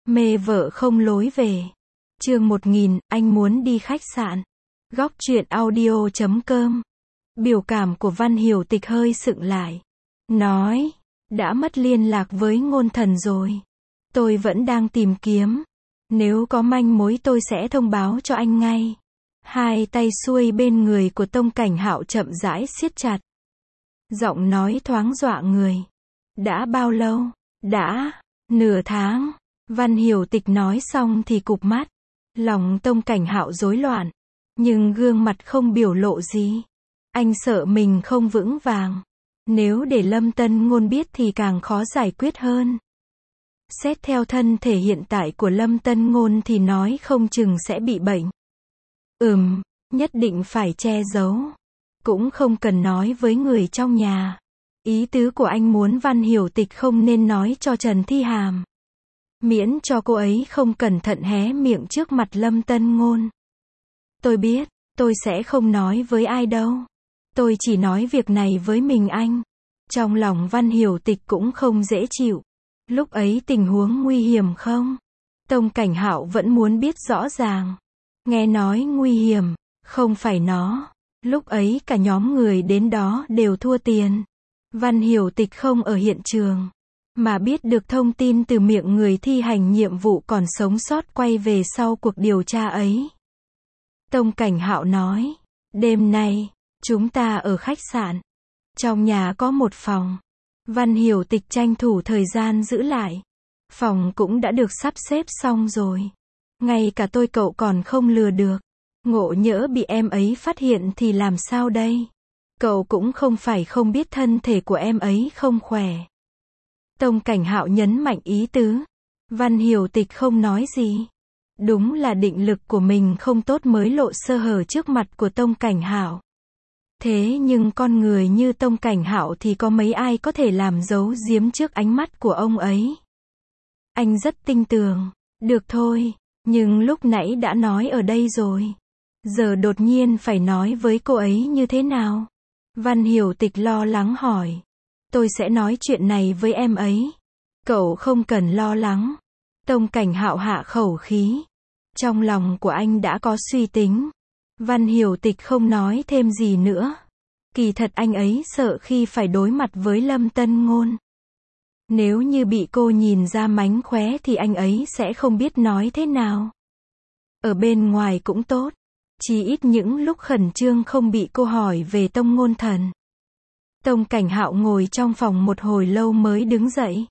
Mê vợ không lối về. Chương 1000, anh muốn đi khách sạn. Góc truyện audio.com. Biểu cảm của Văn Hiểu Tịch hơi sững lại. Nói, đã mất liên lạc với Ngôn Thần rồi. Tôi vẫn đang tìm kiếm. Nếu có manh mối tôi sẽ thông báo cho anh ngay. Hai tay xuôi bên người của Tông Cảnh Hạo chậm rãi siết chặt. Giọng nói thoáng dọa người. Đã bao lâu? Đã nửa tháng. Văn Hiểu Tịch nói xong thì cụp mắt. Lòng Tông Cảnh Hạo rối loạn. Nhưng gương mặt không biểu lộ gì. Anh sợ mình không vững vàng. Nếu để Lâm Tân Ngôn biết thì càng khó giải quyết hơn. Xét theo thân thể hiện tại của Lâm Tân Ngôn thì nói không chừng sẽ bị bệnh. Nhất định phải che giấu. Cũng không cần nói với người trong nhà. Ý tứ của anh muốn Văn Hiểu Tịch không nên nói cho Trần Thi Hàm. Miễn cho cô ấy không cẩn thận hé miệng trước mặt Lâm Tân Ngôn. Tôi biết, tôi sẽ không nói với ai đâu. Tôi chỉ nói việc này với mình anh. Trong lòng Văn Hiểu Tịch cũng không dễ chịu. Lúc ấy tình huống nguy hiểm không? Tông Cảnh Hạo vẫn muốn biết rõ ràng. Nghe nói nguy hiểm, không phải nó. Lúc ấy cả nhóm người đến đó đều thua tiền. Văn Hiểu Tịch không ở hiện trường, mà biết được thông tin từ miệng người thi hành nhiệm vụ còn sống sót quay về sau cuộc điều tra ấy. Tông Cảnh Hạo nói, đêm nay, chúng ta ở khách sạn. Trong nhà có một phòng. Văn Hiểu Tịch tranh thủ thời gian giữ lại. Phòng cũng đã được sắp xếp xong rồi. Ngay cả tôi cậu còn không lừa được. Ngộ nhỡ bị em ấy phát hiện thì làm sao đây? Cậu cũng không phải không biết thân thể của em ấy không khỏe. Tông Cảnh Hạo nhấn mạnh ý tứ. Văn Hiểu Tịch không nói gì. Đúng là định lực của mình không tốt mới lộ sơ hở trước mặt của Tông Cảnh Hạo. Thế nhưng con người như Tông Cảnh Hạo thì có mấy ai có thể làm giấu giếm trước ánh mắt của ông ấy. Anh rất tin tưởng. Được thôi, nhưng lúc nãy đã nói ở đây rồi. Giờ đột nhiên phải nói với cô ấy như thế nào? Văn Hiểu Tịch lo lắng hỏi. Tôi sẽ nói chuyện này với em ấy. Cậu không cần lo lắng. Tông Cảnh Hạo hạ khẩu khí. Trong lòng của anh đã có suy tính. Văn Hiểu Tịch không nói thêm gì nữa. Kỳ thật anh ấy sợ khi phải đối mặt với Lâm Tân Ngôn. Nếu như bị cô nhìn ra mánh khóe thì anh ấy sẽ không biết nói thế nào. Ở bên ngoài cũng tốt. Chỉ ít những lúc khẩn trương không bị cô hỏi về Tông Ngôn Thần. Tông Cảnh Hạo ngồi trong phòng một hồi lâu mới đứng dậy.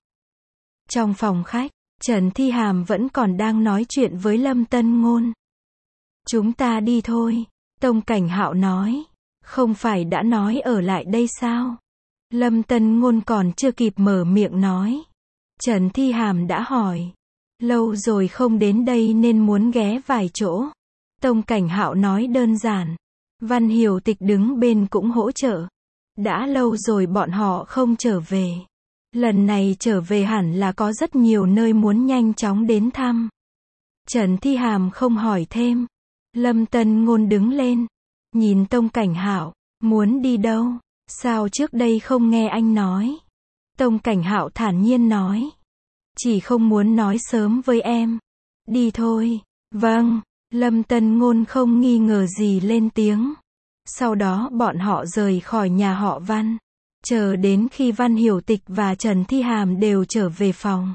Trong phòng khách, Trần Thi Hàm vẫn còn đang nói chuyện với Lâm Tân Ngôn. Chúng ta đi thôi. Tông Cảnh Hạo nói. Không phải đã nói ở lại đây sao? Lâm Tân Ngôn còn chưa kịp mở miệng nói. Trần Thi Hàm đã hỏi. Lâu rồi không đến đây nên muốn ghé vài chỗ. Tông Cảnh Hạo nói đơn giản. Văn Hiểu Tịch đứng bên cũng hỗ trợ. Đã lâu rồi bọn họ không trở về. Lần này trở về hẳn là có rất nhiều nơi muốn nhanh chóng đến thăm. Trần Thi Hàm không hỏi thêm. Lâm Tân Ngôn đứng lên. Nhìn Tông Cảnh Hạo. Muốn đi đâu? Sao trước đây không nghe anh nói? Tông Cảnh Hạo thản nhiên nói. Chỉ không muốn nói sớm với em. Đi thôi. Vâng. Lâm Tân Ngôn không nghi ngờ gì lên tiếng. Sau đó bọn họ rời khỏi nhà họ Văn. Chờ đến khi Văn Hiểu Tịch và Trần Thi Hàm đều trở về phòng.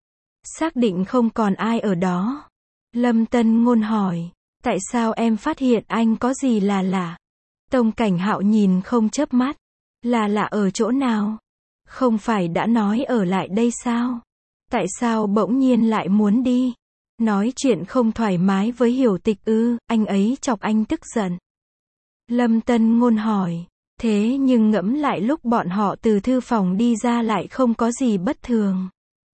Xác định không còn ai ở đó. Lâm Tân Ngôn hỏi. Tại sao em phát hiện anh có gì là lạ? Tông Cảnh Hạo nhìn không chớp mắt. Là lạ ở chỗ nào? Không phải đã nói ở lại đây sao? Tại sao bỗng nhiên lại muốn đi? Nói chuyện không thoải mái với Hiểu Tịch ư? Anh ấy chọc anh tức giận. Lâm Tân Ngôn hỏi. Thế nhưng ngẫm lại lúc bọn họ từ thư phòng đi ra lại không có gì bất thường.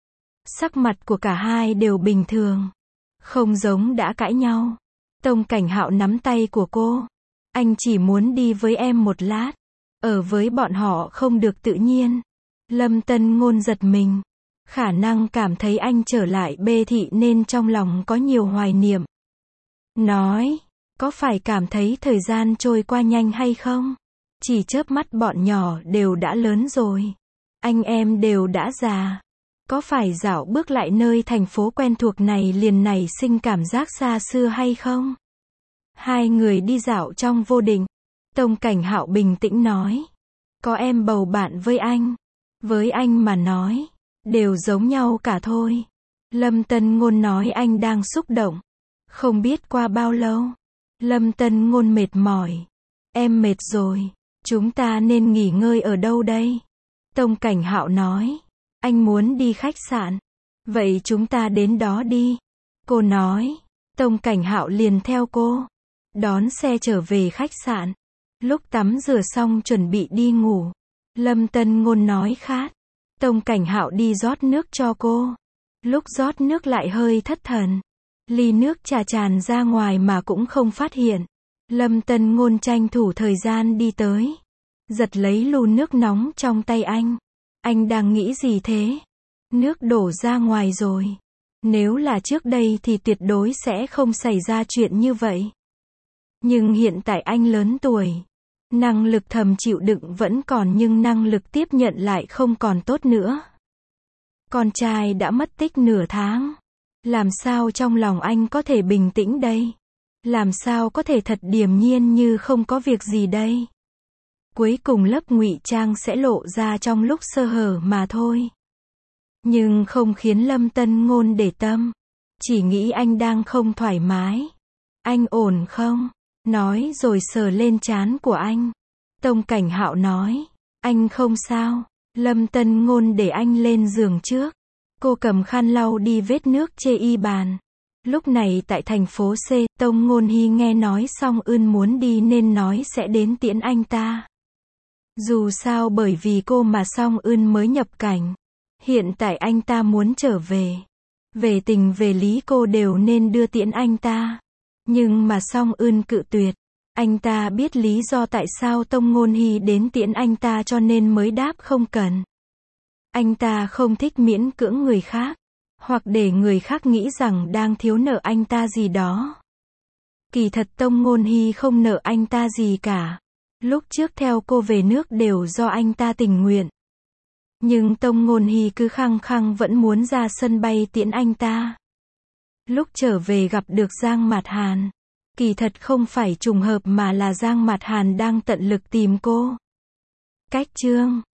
Sắc mặt của cả hai đều bình thường. Không giống đã cãi nhau. Tông Cảnh Hạo nắm tay của cô. Anh chỉ muốn đi với em một lát. Ở với bọn họ không được tự nhiên. Lâm Tân Ngôn giật mình. Khả năng cảm thấy anh trở lại Bê Thị nên trong lòng có nhiều hoài niệm. Nói, có phải cảm thấy thời gian trôi qua nhanh hay không? Chỉ chớp mắt bọn nhỏ đều đã lớn rồi. Anh em đều đã già. Có phải dạo bước lại nơi thành phố quen thuộc này liền nảy sinh cảm giác xa xưa hay không? Hai người đi dạo trong vô định. Tông Cảnh Hạo bình tĩnh nói. Có em bầu bạn với anh. Với anh mà nói, đều giống nhau cả thôi. Lâm Tân Ngôn nói anh đang xúc động. Không biết qua bao lâu. Lâm Tân Ngôn mệt mỏi. Em mệt rồi. Chúng ta nên nghỉ ngơi ở đâu đây? Tông Cảnh Hạo nói. Anh muốn đi khách sạn. Vậy chúng ta đến đó đi. Cô nói. Tông Cảnh Hạo liền theo cô. Đón xe trở về khách sạn. Lúc tắm rửa xong chuẩn bị đi ngủ. Lâm Tân Ngôn nói khát. Tông Cảnh Hạo đi rót nước cho cô. Lúc rót nước lại hơi thất thần. Ly nước trà tràn ra ngoài mà cũng không phát hiện. Lâm Tân Ngôn tranh thủ thời gian đi tới. Giật lấy lu nước nóng trong tay anh. Anh đang nghĩ gì thế? Nước đổ ra ngoài rồi. Nếu là trước đây thì tuyệt đối sẽ không xảy ra chuyện như vậy. Nhưng hiện tại anh lớn tuổi. Năng lực thầm chịu đựng vẫn còn nhưng năng lực tiếp nhận lại không còn tốt nữa. Con trai đã mất tích nửa tháng. Làm sao trong lòng anh có thể bình tĩnh đây? Làm sao có thể thật điềm nhiên như không có việc gì đây? Cuối cùng lớp ngụy trang sẽ lộ ra trong lúc sơ hở mà thôi. Nhưng không khiến Lâm Tân Ngôn để tâm. Chỉ nghĩ anh đang không thoải mái. Anh ổn không? Nói rồi sờ lên trán của anh. Tông Cảnh Hạo nói. Anh không sao. Lâm Tân Ngôn để anh lên giường trước. Cô cầm khăn lau đi vết nước chê y bàn. Lúc này tại thành phố C, Tông Ngôn Hy nghe nói Song Ưn muốn đi nên nói sẽ đến tiễn anh ta. Dù sao bởi vì cô mà Song Ưn mới nhập cảnh. Hiện tại anh ta muốn trở về. Về tình về lý cô đều nên đưa tiễn anh ta. Nhưng mà Song Ưn cự tuyệt. Anh ta biết lý do tại sao Tông Ngôn Hy đến tiễn anh ta cho nên mới đáp không cần. Anh ta không thích miễn cưỡng người khác. Hoặc để người khác nghĩ rằng đang thiếu nợ anh ta gì đó. Kỳ thật Tông Ngôn Hy không nợ anh ta gì cả. Lúc trước theo cô về nước đều do anh ta tình nguyện. Nhưng Tông Ngôn Hy cứ khăng khăng vẫn muốn ra sân bay tiễn anh ta. Lúc trở về gặp được Giang Mạt Hàn. Kỳ thật không phải trùng hợp mà là Giang Mạt Hàn đang tận lực tìm cô. Cách chương